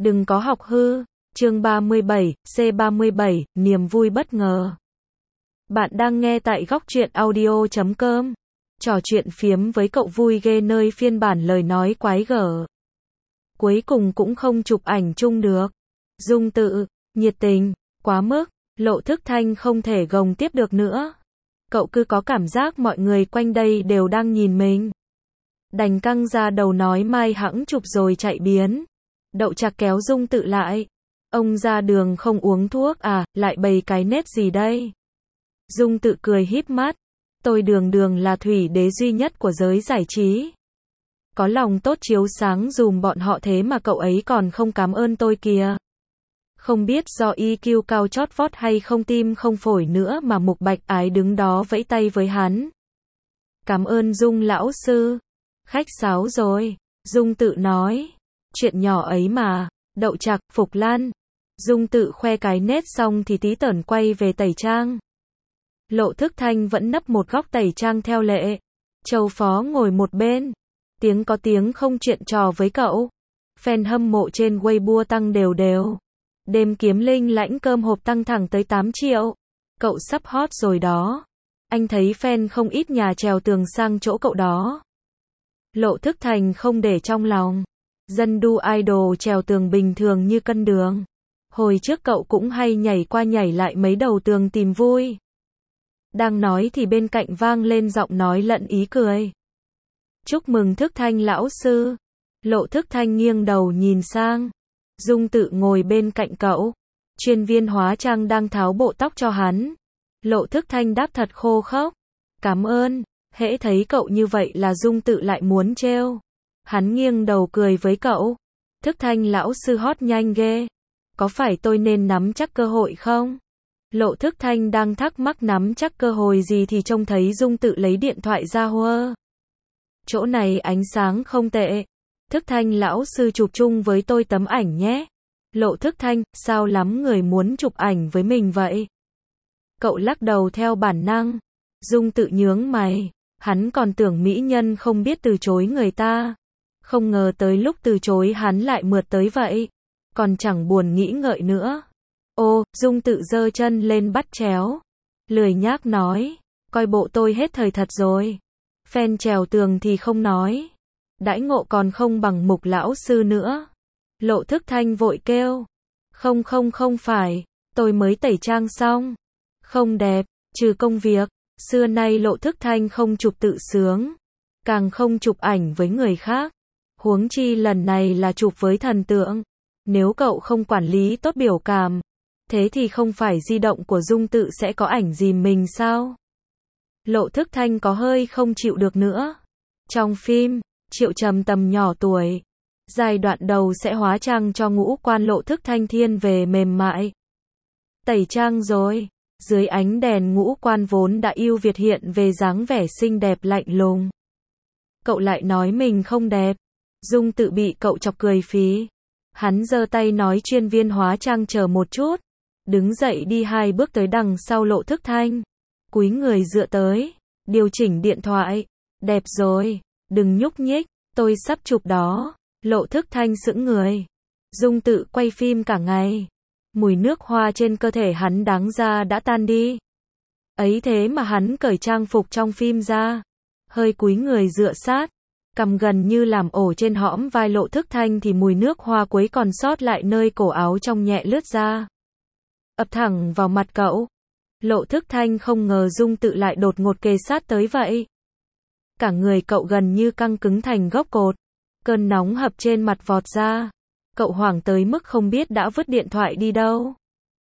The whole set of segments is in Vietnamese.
Đừng có học hư. Chương 37, C37, niềm vui bất ngờ. Bạn đang nghe tại góc truyện audio.com. Trò chuyện phiếm với cậu vui ghê nơi phiên bản lời nói quái gở. Cuối cùng cũng không chụp ảnh chung được. Dung Tự, nhiệt tình, quá mức, Lộ Thức Thanh không thể gồng tiếp được nữa. Cậu cứ có cảm giác mọi người quanh đây đều đang nhìn mình. Đành căng ra đầu nói mai hẵng chụp rồi chạy biến. Đậu Trạc kéo Dung Tự lại. Ông ra đường không uống thuốc à, lại bày cái nết gì đây? Dung Tự cười híp mắt. Tôi đường là thủy đế duy nhất của giới giải trí. Có lòng tốt chiếu sáng dùm bọn họ thế mà cậu ấy còn không cảm ơn tôi kìa. Không biết do EQ cao chót vót hay không tim không phổi nữa mà Mục Bạch Ái đứng đó vẫy tay với hắn. Cảm ơn Dung lão sư. Khách sáo rồi. Dung Tự nói. Chuyện nhỏ ấy mà. Đậu Trạc, Phục Lan. Dung Tự khoe cái nết xong thì tí tởn quay về tẩy trang. Lộ Thức Thanh vẫn nấp một góc tẩy trang theo lệ. Châu Phó ngồi một bên. Tiếng có tiếng không chuyện trò với cậu. Fan hâm mộ trên Weibo tăng đều. Đêm kiếm linh lãnh cơm hộp tăng thẳng tới 8 triệu. Cậu sắp hot rồi đó. Anh thấy fan không ít nhà trèo tường sang chỗ cậu đó. Lộ Thức Thành không để trong lòng. Dân đu idol trèo tường bình thường như cân đường. Hồi trước cậu cũng hay nhảy qua nhảy lại mấy đầu tường tìm vui. Đang nói thì bên cạnh vang lên giọng nói lẫn ý cười. Chúc mừng Thức Thanh lão sư. Lộ Thức Thanh nghiêng đầu nhìn sang. Dung Tự ngồi bên cạnh cậu. Chuyên viên hóa trang đang tháo bộ tóc cho hắn. Lộ Thức Thanh đáp thật khô khốc. Cảm ơn. Hễ thấy cậu như vậy là Dung Tự lại muốn trêu. Hắn nghiêng đầu cười với cậu. Thức Thanh lão sư hot nhanh ghê. Có phải tôi nên nắm chắc cơ hội không? Lộ Thức Thanh đang thắc mắc nắm chắc cơ hội gì thì trông thấy Dung Tự lấy điện thoại ra hơ. Chỗ này ánh sáng không tệ. Thức Thanh lão sư chụp chung với tôi tấm ảnh nhé. Lộ Thức Thanh, sao lắm người muốn chụp ảnh với mình vậy? Cậu lắc đầu theo bản năng. Dung Tự nhướng mày. Hắn còn tưởng mỹ nhân không biết từ chối người ta. Không ngờ tới lúc từ chối hắn lại mượt tới vậy. Còn chẳng buồn nghĩ ngợi nữa. Ô, Dung Tự giơ chân lên bắt chéo. Lười nhác nói. Coi bộ tôi hết thời thật rồi. Fan trèo tường thì không nói. Đãi ngộ còn không bằng Mục lão sư nữa. Lộ Thức Thanh vội kêu. Không phải. Tôi mới tẩy trang xong. Không đẹp, trừ công việc. Xưa nay Lộ Thức Thanh không chụp tự sướng. Càng không chụp ảnh với người khác. Huống chi lần này là chụp với thần tượng. Nếu cậu không quản lý tốt biểu cảm. Thế thì không phải di động của Dung Tự sẽ có ảnh dìm mình sao? Lộ Thức Thanh có hơi không chịu được nữa. Trong phim, Triệu Trầm tầm nhỏ tuổi. Giai đoạn đầu sẽ hóa trang cho ngũ quan Lộ Thức Thanh thiên về mềm mại. Tẩy trang rồi. Dưới ánh đèn ngũ quan vốn đã ưu việt hiện về dáng vẻ xinh đẹp lạnh lùng. Cậu lại nói mình không đẹp. Dung Tự bị cậu chọc cười phí. Hắn giơ tay nói chuyên viên hóa trang chờ một chút. Đứng dậy đi 2 bước tới đằng sau Lộ Thức Thanh. Cúi người dựa tới. Điều chỉnh điện thoại. Đẹp rồi. Đừng nhúc nhích. Tôi sắp chụp đó. Lộ Thức Thanh sững người. Dung Tự quay phim cả ngày. Mùi nước hoa trên cơ thể hắn đáng ra đã tan đi. Ấy thế mà hắn cởi trang phục trong phim ra. Hơi cúi người dựa sát. Cằm gần như làm ổ trên hõm vai Lộ Thức Thanh thì mùi nước hoa quấy còn sót lại nơi cổ áo trong nhẹ lướt ra. Ập thẳng vào mặt cậu. Lộ Thức Thanh không ngờ Dung Tự lại đột ngột kề sát tới vậy. Cả người cậu gần như căng cứng thành gốc cột. Cơn nóng hập trên mặt vọt ra. Cậu hoảng tới mức không biết đã vứt điện thoại đi đâu.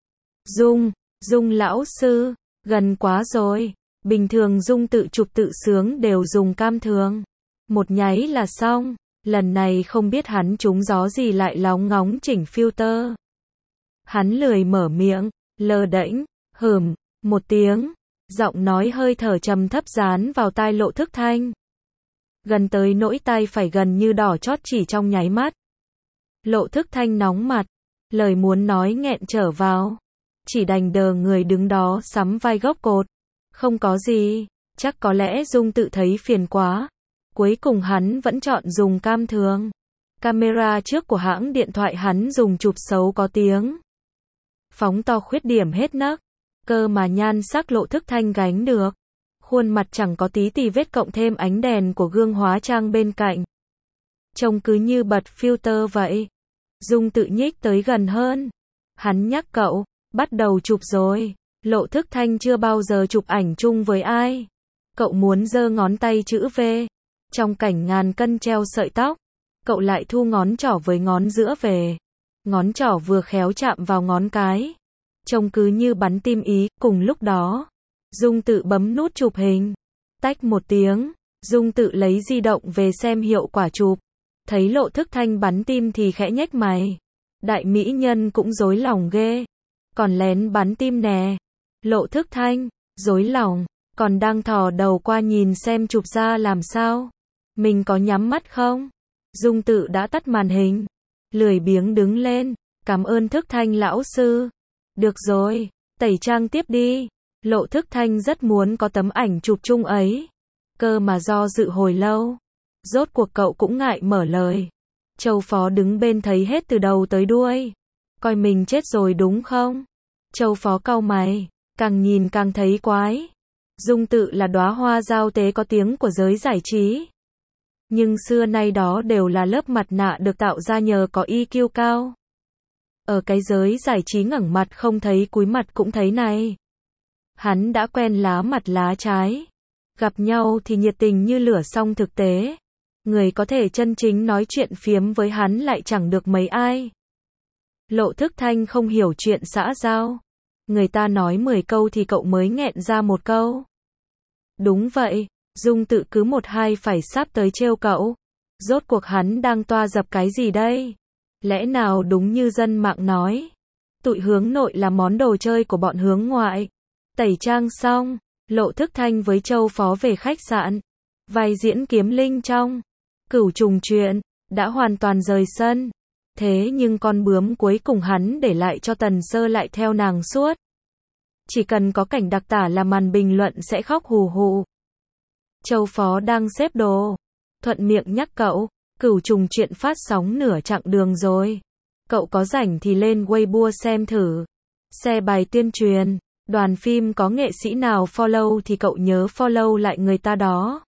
Dung lão sư, gần quá rồi. Bình thường Dung Tự chụp tự sướng đều dùng cam thường. Một nháy là xong. Lần này không biết hắn trúng gió gì lại lóng ngóng chỉnh filter. Hắn lười mở miệng, lơ đễnh, một tiếng. Giọng nói hơi thở trầm thấp dán vào tai Lộ Thức Thanh. Gần tới nỗi tai phải gần như đỏ chót chỉ trong nháy mắt. Lộ Thức Thanh nóng mặt. Lời muốn nói nghẹn trở vào. Chỉ đành đờ người đứng đó sắm vai gốc cột. Không có gì. Chắc có lẽ Dung Tự thấy phiền quá. Cuối cùng hắn vẫn chọn dùng cam thường. Camera trước của hãng điện thoại hắn dùng chụp xấu có tiếng. Phóng to khuyết điểm hết nấc. Cơ mà nhan sắc Lộ Thức Thanh gánh được. Khuôn mặt chẳng có tí tì vết cộng thêm ánh đèn của gương hóa trang bên cạnh. Trông cứ như bật filter vậy. Dung tự nhích tới gần hơn. Hắn nhắc cậu, bắt đầu chụp rồi. Lộ Thức Thanh chưa bao giờ chụp ảnh chung với ai. Cậu muốn giơ ngón tay chữ V. Trong cảnh ngàn cân treo sợi tóc, cậu lại thu ngón trỏ với ngón giữa về. Ngón trỏ vừa khéo chạm vào ngón cái. Trông cứ như bắn tim ý. Cùng lúc đó, Dung tự bấm nút chụp hình. Tách một tiếng, Dung tự lấy di động về xem hiệu quả chụp. Thấy Lộ Thức Thanh bắn tim thì khẽ nhếch mày. Đại mỹ nhân cũng rối lòng ghê. Còn lén bắn tim nè. Lộ Thức Thanh, rối lòng, còn đang thò đầu qua nhìn xem chụp ra làm sao. Mình có nhắm mắt không? Dung tự đã tắt màn hình. Lười biếng đứng lên. Cảm ơn Thức Thanh lão sư. Được rồi, tẩy trang tiếp đi. Lộ Thức Thanh rất muốn có tấm ảnh chụp chung ấy. Cơ mà do dự hồi lâu. Rốt cuộc cậu cũng ngại mở lời. Châu Phó đứng bên thấy hết từ đầu tới đuôi. Coi mình chết rồi đúng không? Châu Phó cau mày. Càng nhìn càng thấy quái. Dung tự là đóa hoa giao tế có tiếng của giới giải trí. Nhưng xưa nay đó đều là lớp mặt nạ được tạo ra nhờ có EQ cao. Ở cái giới giải trí ngẩng mặt không thấy cúi mặt cũng thấy này. Hắn đã quen lá mặt lá trái. Gặp nhau thì nhiệt tình như lửa song thực tế. Người có thể chân chính nói chuyện phiếm với hắn lại chẳng được mấy ai. Lộ Thức Thanh không hiểu chuyện xã giao. Người ta nói 10 câu thì cậu mới nghẹn ra một câu. Đúng vậy, Dung tự cứ một hai phải sắp tới trêu cậu. Rốt cuộc hắn đang toa dập cái gì đây? Lẽ nào đúng như dân mạng nói? Tụi hướng nội là món đồ chơi của bọn hướng ngoại. Tẩy trang xong, Lộ Thức Thanh với Châu Phó về khách sạn. Vai diễn kiếm linh trong Cửu Trùng Truyện đã hoàn toàn rời sân. Thế nhưng con bướm cuối cùng hắn để lại cho Tần Sơ lại theo nàng suốt. Chỉ cần có cảnh đặc tả là màn bình luận sẽ khóc hù hù. Châu Phó đang xếp đồ. Thuận miệng nhắc cậu, Cửu Trùng Truyện phát sóng nửa chặng đường rồi. Cậu có rảnh thì lên Weibo xem thử. Share bài tuyên truyền. Đoàn phim có nghệ sĩ nào follow thì cậu nhớ follow lại người ta đó.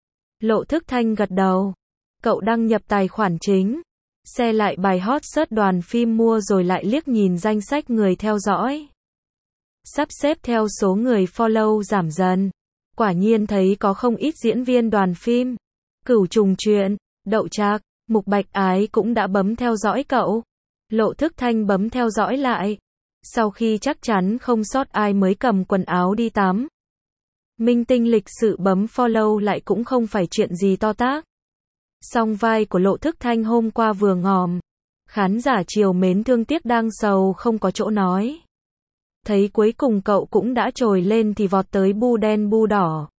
Lộ Thức Thanh gật đầu. Cậu đăng nhập tài khoản chính. Share lại bài hot search đoàn phim mua rồi lại liếc nhìn danh sách người theo dõi. Sắp xếp theo số người follow giảm dần. Quả nhiên thấy có không ít diễn viên đoàn phim. Cửu Trùng Truyện, Đậu Trạc, Mục Bạch Ái cũng đã bấm theo dõi cậu. Lộ Thức Thanh bấm theo dõi lại. Sau khi chắc chắn không sót ai mới cầm quần áo đi tắm. Minh tinh lịch sự bấm follow lại cũng không phải chuyện gì to tát. Song vai của Lộ Thức Thanh hôm qua vừa ngòm. Khán giả chiều mến thương tiếc đang sầu không có chỗ nói. Thấy cuối cùng cậu cũng đã trồi lên thì vọt tới bu đen bu đỏ.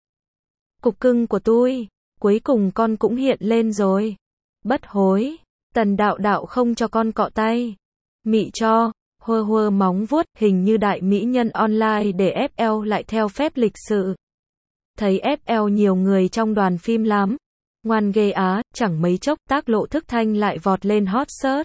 Cục cưng của tôi, cuối cùng con cũng hiện lên rồi. Bất hối, Tần đạo đạo không cho con cọ tay. Mị cho, hơ hơ móng vuốt, hình như đại mỹ nhân online để FL lại theo phép lịch sự. Thấy FL nhiều người trong đoàn phim lắm. Ngoan ghê á, chẳng mấy chốc tác Lộ Thức Thanh lại vọt lên hot search.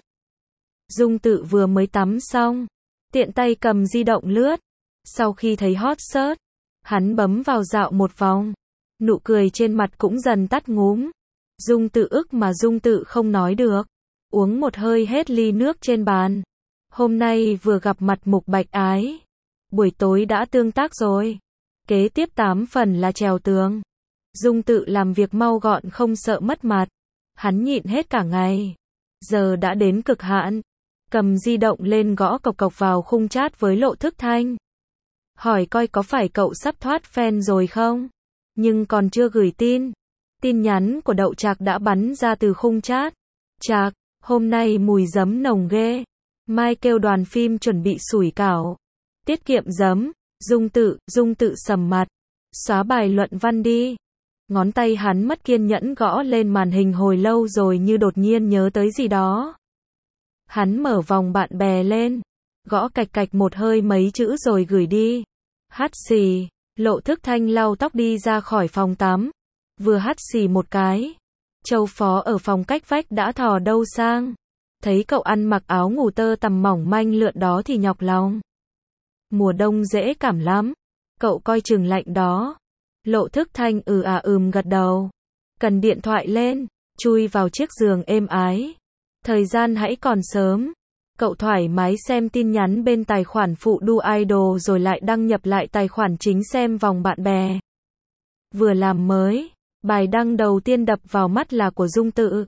Dung tự vừa mới tắm xong. Tiện tay cầm di động lướt. Sau khi thấy hot search, hắn bấm vào dạo một vòng. Nụ cười trên mặt cũng dần tắt ngúm. Dung tự ức mà Dung tự không nói được. Uống một hơi hết ly nước trên bàn. Hôm nay vừa gặp mặt Mục Bạch Ái. Buổi tối đã tương tác rồi. Kế tiếp 8 phần là trèo tường. Dung tự làm việc mau gọn không sợ mất mặt. Hắn nhịn hết cả ngày. Giờ đã đến cực hạn. Cầm di động lên gõ cộc cộc vào khung chat với Lộ Thức Thanh. Hỏi coi có phải cậu sắp thoát fan rồi không? Nhưng còn chưa gửi tin. Tin nhắn của Đậu Trạc đã bắn ra từ khung chat. Trạc, hôm nay mùi giấm nồng ghê. Mai kêu đoàn phim chuẩn bị sủi cảo. Tiết kiệm giấm. Dung tự sầm mặt. Xóa bài luận văn đi. Ngón tay hắn mất kiên nhẫn gõ lên màn hình hồi lâu rồi như đột nhiên nhớ tới gì đó. Hắn mở vòng bạn bè lên. Gõ cạch cạch một hơi mấy chữ rồi gửi đi. Hắt xì. Lộ Thức Thanh lau tóc đi ra khỏi phòng tắm. Vừa hắt xì một cái. Châu Phó ở phòng cách vách đã thò đâu sang. Thấy cậu ăn mặc áo ngủ tơ tằm mỏng manh lượn đó thì nhọc lòng. Mùa đông dễ cảm lắm. Cậu coi chừng lạnh đó. Lộ Thức Thanh gật đầu. Cần điện thoại lên, chui vào chiếc giường êm ái. Thời gian hãy còn sớm. Cậu thoải mái xem tin nhắn bên tài khoản phụ đu idol rồi lại đăng nhập lại tài khoản chính xem vòng bạn bè. Vừa làm mới, bài đăng đầu tiên đập vào mắt là của Dung Tự.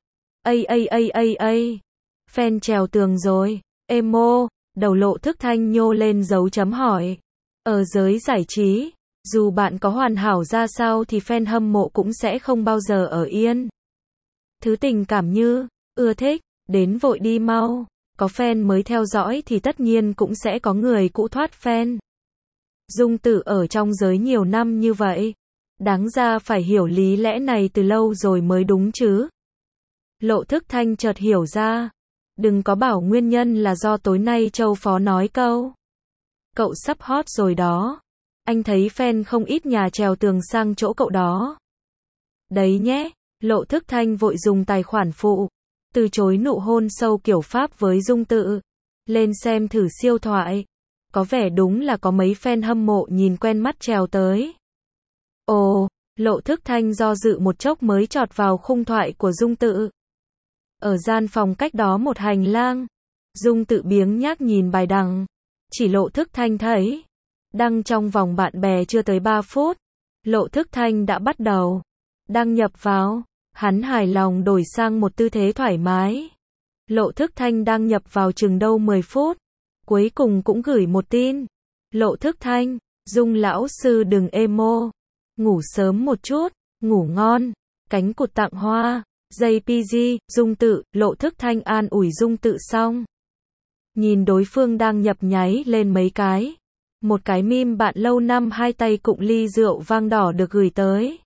Fan trèo tường rồi, emo, đầu Lộ Thức Thanh nhô lên dấu chấm hỏi. Ở giới giải trí, dù bạn có hoàn hảo ra sao thì fan hâm mộ cũng sẽ không bao giờ ở yên. Thứ tình cảm như, ưa thích, đến vội đi mau. Có fan mới theo dõi thì tất nhiên cũng sẽ có người cũ thoát fan. Dung Tự ở trong giới nhiều năm như vậy. Đáng ra phải hiểu lý lẽ này từ lâu rồi mới đúng chứ. Lộ Thức Thanh chợt hiểu ra. Đừng có bảo nguyên nhân là do tối nay Châu Phó nói câu. Cậu sắp hot rồi đó. Anh thấy fan không ít nhà trèo tường sang chỗ cậu đó. Đấy nhé, Lộ Thức Thanh vội dùng tài khoản phụ. Từ chối nụ hôn sâu kiểu Pháp với Dung Tự. Lên xem thử siêu thoại. Có vẻ đúng là có mấy fan hâm mộ nhìn quen mắt trèo tới. Ồ, Lộ Thức Thanh do dự một chốc mới chọt vào khung thoại của Dung Tự. Ở gian phòng cách đó một hành lang. Dung Tự biếng nhác nhìn bài đăng. Chỉ Lộ Thức Thanh thấy. Đăng trong vòng bạn bè chưa tới 3 phút. Lộ Thức Thanh đã bắt đầu. Đăng nhập vào. Hắn hài lòng đổi sang một tư thế thoải mái. Lộ Thức Thanh đăng nhập vào chừng đâu 10 phút. Cuối cùng cũng gửi một tin. Lộ Thức Thanh, Dung lão sư đừng emo. Ngủ sớm một chút, ngủ ngon. Cánh cụt tặng hoa. JPG, Dung Tự, Lộ Thức Thanh an ủi Dung Tự xong. Nhìn đối phương đang nhập nháy lên mấy cái. Một cái meme bạn lâu năm hai tay cụng ly rượu vang đỏ được gửi tới.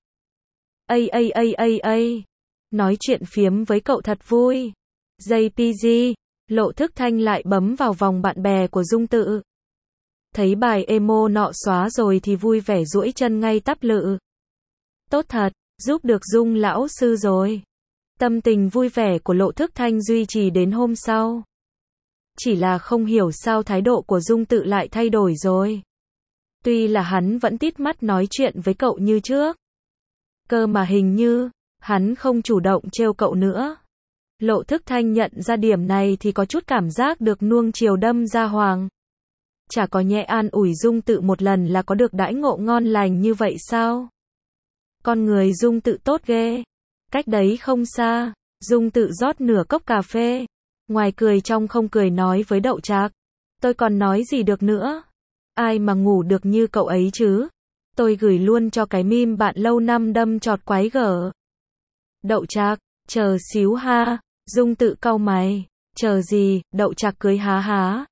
Nói chuyện phiếm với cậu thật vui. JPG, Lộ Thức Thanh lại bấm vào vòng bạn bè của Dung Tự. Thấy bài emo nọ xóa rồi thì vui vẻ duỗi chân ngay tắp lự. Tốt thật, giúp được Dung lão sư rồi. Tâm tình vui vẻ của Lộ Thức Thanh duy trì đến hôm sau. Chỉ là không hiểu sao thái độ của Dung Tự lại thay đổi rồi. Tuy là hắn vẫn tít mắt nói chuyện với cậu như trước. Cơ mà hình như, hắn không chủ động trêu cậu nữa. Lộ Thức Thanh nhận ra điểm này thì có chút cảm giác được nuông chiều đâm ra hoàng. Chả có nhẹ an ủi Dung Tự một lần là có được đãi ngộ ngon lành như vậy sao? Con người Dung Tự tốt ghê. Cách đấy không xa, Dung Tự rót nửa cốc cà phê. Ngoài cười trong không cười nói với Đậu Trạc. Tôi còn nói gì được nữa? Ai mà ngủ được như cậu ấy chứ? Tôi gửi luôn cho cái meme bạn lâu năm đâm chọt quái gở. Đậu Trạc, chờ xíu ha. Dung Tự cau mày. Chờ gì? Đậu Trạc cười há há.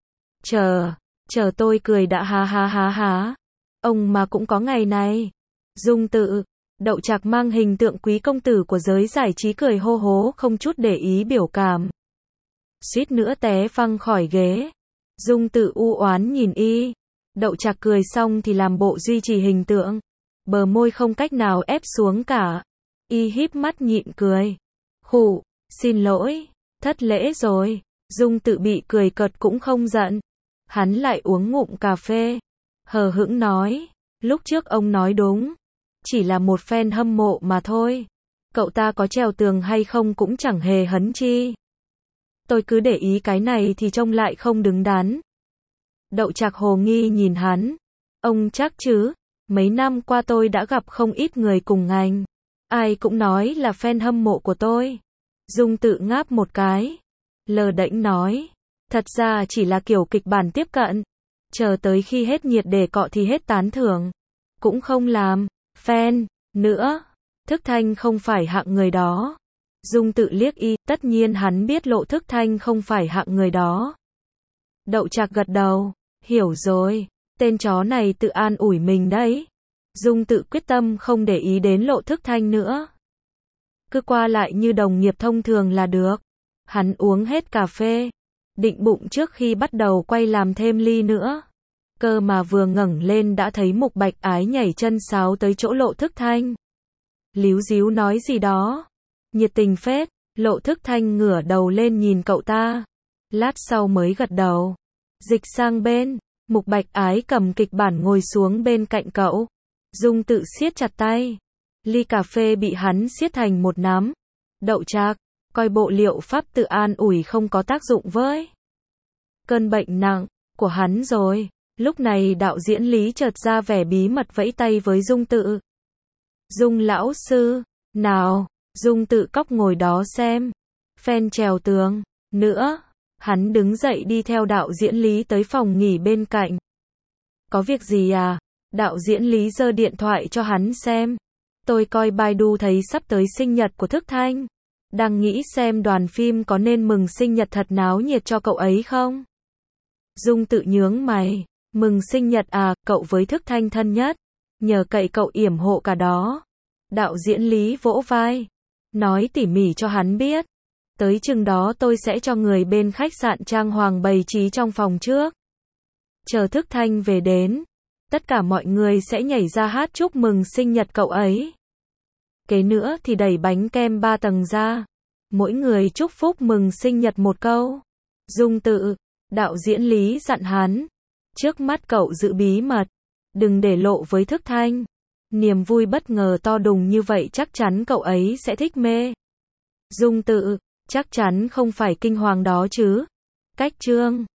Chờ tôi cười đã há há há há. Ông mà cũng có ngày này. Dung Tự. Đậu Trạc mang hình tượng quý công tử của giới giải trí cười hô hố không chút để ý biểu cảm. Suýt nữa té phăng khỏi ghế. Dung Tự u oán nhìn y. Đậu Trạc cười xong thì làm bộ duy trì hình tượng. Bờ môi không cách nào ép xuống cả. Y híp mắt nhịn cười. Khụ, xin lỗi, thất lễ rồi. Dung Tự bị cười cợt cũng không giận. Hắn lại uống ngụm cà phê. Hờ hững nói. Lúc trước ông nói đúng. Chỉ là một fan hâm mộ mà thôi. Cậu ta có trèo tường hay không cũng chẳng hề hấn chi. Tôi cứ để ý cái này thì trông lại không đứng đắn. Đậu Trạc hồ nghi nhìn hắn. Ông chắc chứ? Mấy năm qua tôi đã gặp không ít người cùng ngành. Ai cũng nói là fan hâm mộ của tôi. Dung Tự ngáp một cái. Lờ đễnh nói. Thật ra chỉ là kiểu kịch bản tiếp cận. Chờ tới khi hết nhiệt để cọ thì hết tán thưởng. Cũng không làm fan nữa. Thức Thanh không phải hạng người đó. Dung Tự liếc y, tất nhiên hắn biết Lộ Thức Thanh không phải hạng người đó. Đậu Trạc gật đầu, hiểu rồi, tên chó này tự an ủi mình đấy. Dung Tự quyết tâm không để ý đến Lộ Thức Thanh nữa. Cứ qua lại như đồng nghiệp thông thường là được. Hắn uống hết cà phê, định bụng trước khi bắt đầu quay làm thêm ly nữa. Cơ mà vừa ngẩng lên đã thấy Mục Bạch Ái nhảy chân sáo tới chỗ Lộ Thức Thanh. Líu díu nói gì đó. Nhiệt tình phết. Lộ Thức Thanh ngửa đầu lên nhìn cậu ta. Lát sau mới gật đầu. Dịch sang bên. Mục Bạch Ái cầm kịch bản ngồi xuống bên cạnh cậu. Dung Tự siết chặt tay. Ly cà phê bị hắn siết thành một nắm. Đậu Trác, coi bộ liệu pháp tự an ủi không có tác dụng với cơn bệnh nặng của hắn rồi. Lúc này đạo diễn Lý chợt ra vẻ bí mật vẫy tay với Dung Tự. Dung lão sư, nào, Dung Tự cóc ngồi đó xem. Phen trèo tường, nữa. Hắn đứng dậy đi theo đạo diễn Lý tới phòng nghỉ bên cạnh. Có việc gì à? Đạo diễn Lý giơ điện thoại cho hắn xem. Tôi coi Baidu thấy sắp tới sinh nhật của Thức Thanh. Đang nghĩ xem đoàn phim có nên mừng sinh nhật thật náo nhiệt cho cậu ấy không? Dung Tự nhướng mày. Mừng sinh nhật à, cậu với Thức Thanh thân nhất. Nhờ cậy cậu yểm hộ cả đó. Đạo diễn Lý vỗ vai. Nói tỉ mỉ cho hắn biết. Tới chừng đó tôi sẽ cho người bên khách sạn trang hoàng bày trí trong phòng trước. Chờ Thức Thanh về đến. Tất cả mọi người sẽ nhảy ra hát chúc mừng sinh nhật cậu ấy. Kế nữa thì đẩy bánh kem 3 tầng ra. Mỗi người chúc phúc mừng sinh nhật một câu. Dung Tự, đạo diễn Lý dặn hắn. Trước mắt cậu giữ bí mật. Đừng để lộ với Thức Thanh. Niềm vui bất ngờ to đùng như vậy chắc chắn cậu ấy sẽ thích mê. Dung Tự, chắc chắn không phải kinh hoàng đó chứ. Cách chương